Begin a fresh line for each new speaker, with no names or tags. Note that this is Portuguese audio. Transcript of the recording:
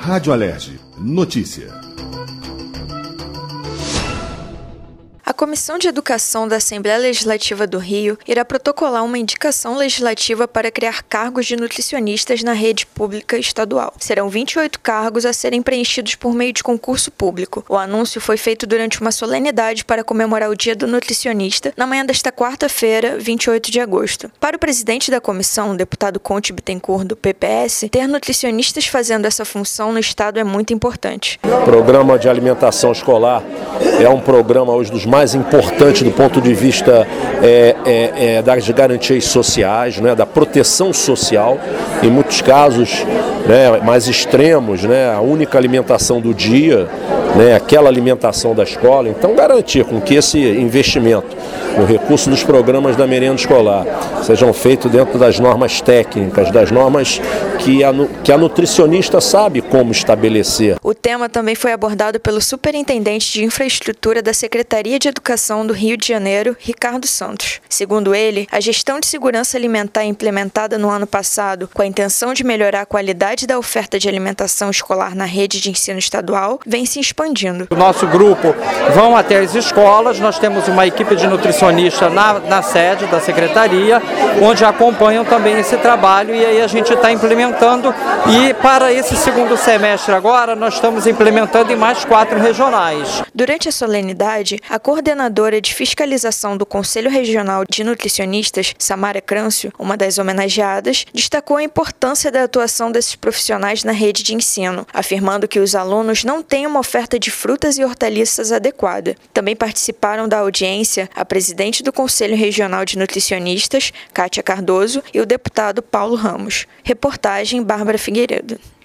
Rádio Alerj. Notícia.
A Comissão de Educação da Assembleia Legislativa do Rio irá protocolar uma indicação legislativa para criar cargos de nutricionistas na rede pública estadual. Serão 28 cargos a serem preenchidos por meio de concurso público. O anúncio foi feito durante uma solenidade para comemorar o Dia do Nutricionista, na manhã desta quarta-feira, 28 de agosto. Para o presidente da comissão, o deputado Conte Bittencourt, do PPS, ter nutricionistas fazendo essa função no estado é muito importante.
O programa de alimentação escolar é um programa hoje dos mais importantes do ponto de vista das garantias sociais, né, da proteção social. Em muitos casos, né, mais extremos, né, a única alimentação do dia, né, aquela alimentação da escola. Então, garantir com que esse investimento no recurso dos programas da merenda escolar sejam feitos dentro das normas técnicas, das normas que a nutricionista sabe como estabelecer.
O tema também foi abordado pelo superintendente de infraestrutura da Secretaria de Educação do Rio de Janeiro, Ricardo Santos. Segundo ele, a gestão de segurança alimentar implementada no ano passado, com a intenção de melhorar a qualidade da oferta de alimentação escolar na rede de ensino estadual, vem se expandindo.
O nosso grupo vão até as escolas, nós temos uma equipe de nutricionistas na sede da Secretaria, onde acompanham também esse trabalho, e aí a gente está implementando, e para esse segundo semestre agora nós estamos implementando em mais 4 regionais.
Durante a solenidade, a coordenadora de fiscalização do Conselho Regional de Nutricionistas, Samara Crâncio, uma das homenageadas, destacou a importância da atuação desses profissionais na rede de ensino, afirmando que os alunos não têm uma oferta de frutas e hortaliças adequada. Também participaram da audiência a presidente do Conselho Regional de Nutricionistas, Kátia Cardoso, e o deputado Paulo Ramos. Reportagem Bárbara Figueiredo.